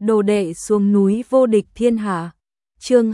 Đồ đệ xuống núi vô địch thiên hạ. Chương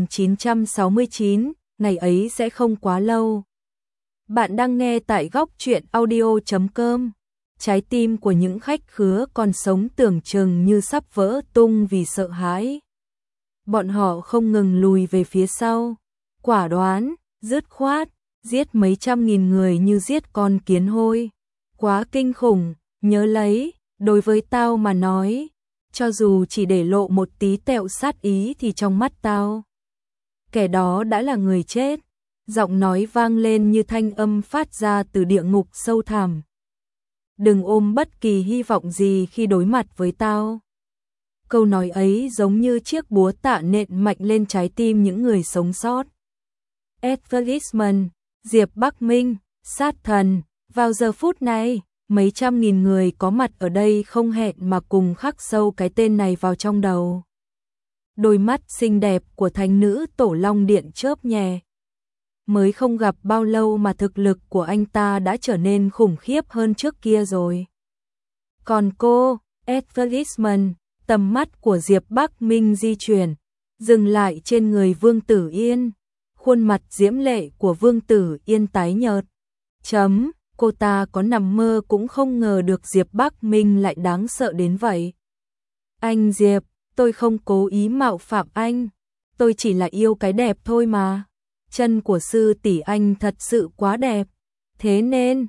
2969, ngày ấy sẽ không quá lâu. Bạn đang nghe tại góc truyện audio.com. Trái tim của những khách khứa còn sống tưởng chừng như sắp vỡ tung vì sợ hãi. Bọn họ không ngừng lùi về phía sau, quả đoán, dứt khoát, giết mấy trăm nghìn người như giết con kiến hôi. Quá kinh khủng, nhớ lấy, đối với tao mà nói, cho dù chỉ để lộ một tí tẹo sát ý thì trong mắt tao, kẻ đó đã là người chết. Giọng nói vang lên như thanh âm phát ra từ địa ngục sâu thẳm. Đừng ôm bất kỳ hy vọng gì khi đối mặt với tao. Câu nói ấy giống như chiếc búa tạ nện mạnh lên trái tim những người sống sót. Advertisement, Diệp Bắc Minh, sát thần. Vào giờ phút này, mấy trăm nghìn người có mặt ở đây không hẹn mà cùng khắc sâu cái tên này vào trong đầu. Đôi mắt xinh đẹp của thánh nữ Tổ Long Điện chớp nhẹ. Mới không gặp bao lâu mà thực lực của anh ta đã trở nên khủng khiếp hơn trước kia rồi. Còn cô, Advertisement, tầm mắt của Diệp Bắc Minh di chuyển, dừng lại trên người Vương Tử Yên. Khuôn mặt diễm lệ của Vương Tử Yên tái nhợt. Cô ta có nằm mơ cũng không ngờ được Diệp Bắc Minh lại đáng sợ đến vậy. Anh Diệp, tôi không cố ý mạo phạm anh. Tôi chỉ là yêu cái đẹp thôi mà. Chân của sư tỷ anh thật sự quá đẹp. Thế nên,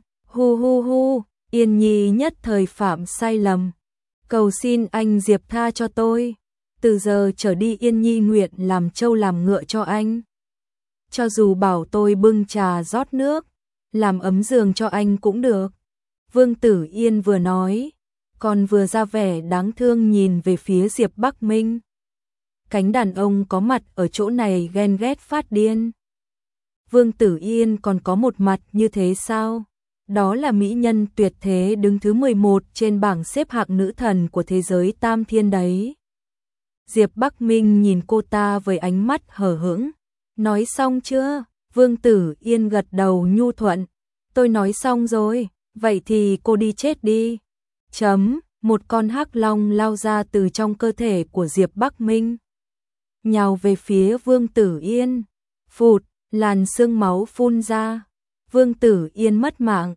Yên Nhi nhất thời phạm sai lầm. Cầu xin anh Diệp tha cho tôi. Từ giờ trở đi Yên Nhi nguyện làm trâu làm ngựa cho anh. Cho dù bảo tôi bưng trà rót nước, làm ấm giường cho anh cũng được. Vương Tử Yên vừa nói, còn vừa ra vẻ đáng thương nhìn về phía Diệp Bắc Minh. Cánh đàn ông có mặt ở chỗ này ghen ghét phát điên. Vương Tử Yên còn có một mặt như thế sao? Đó là mỹ nhân tuyệt thế đứng thứ 11 trên bảng xếp hạng nữ thần của thế giới tam thiên đấy. Diệp Bắc Minh nhìn cô ta với ánh mắt hờ hững. Nói xong chưa? Vương Tử Yên gật đầu nhu thuận. Tôi nói xong rồi, vậy thì cô đi chết đi. Một con hắc long lao ra từ trong cơ thể của Diệp Bắc Minh, nhào về phía Vương Tử Yên. Phụt, làn sương máu phun ra. Vương Tử Yên mất mạng.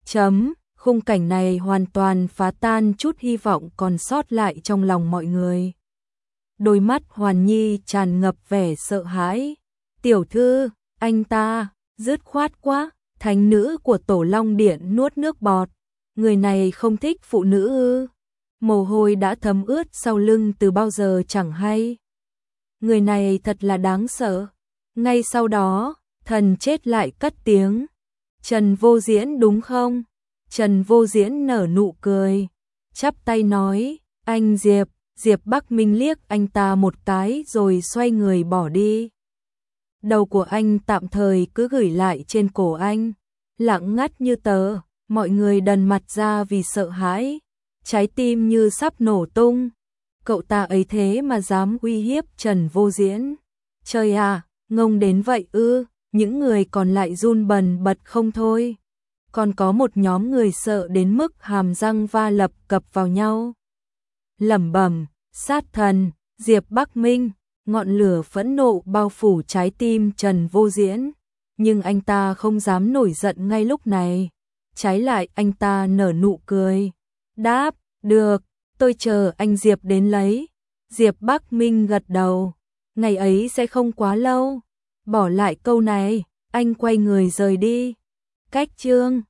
Khung cảnh này hoàn toàn phá tan chút hy vọng còn sót lại trong lòng mọi người. Đôi mắt Hoàn Nhi tràn ngập vẻ sợ hãi. Tiểu thư, anh ta, dứt khoát quá. Thánh nữ của Tổ Long Điện nuốt nước bọt. Người này không thích phụ nữ ư? Mồ hôi đã thấm ướt sau lưng từ bao giờ chẳng hay. Người này thật là đáng sợ. Ngay sau đó, thần chết lại cất tiếng. Trần Vô Diễn đúng không? Trần Vô Diễn nở nụ cười, chắp tay nói, anh Diệp. Diệp Bắc Minh liếc anh ta một cái rồi xoay người bỏ đi. Đầu của anh tạm thời cứ gửi lại trên cổ anh. Lặng ngắt như tờ, mọi người đần mặt ra vì sợ hãi. Trái tim như sắp nổ tung. Cậu ta ấy thế mà dám uy hiếp Trần Vô Diễn. Trời à, ngông đến vậy ư? Những người còn lại run bần bật không thôi. Còn có một nhóm người sợ đến mức hàm răng va lập cập vào nhau. Lẩm bẩm, sát thần, Diệp Bắc Minh. Ngọn lửa phẫn nộ bao phủ trái tim Trần Vô Diễn. Nhưng anh ta không dám nổi giận ngay lúc này. Trái lại anh ta nở nụ cười. Đáp, được, tôi chờ anh Diệp đến lấy. Diệp Bắc Minh gật đầu. Ngày ấy sẽ không quá lâu. Bỏ lại câu này, anh quay người rời đi. Cách chương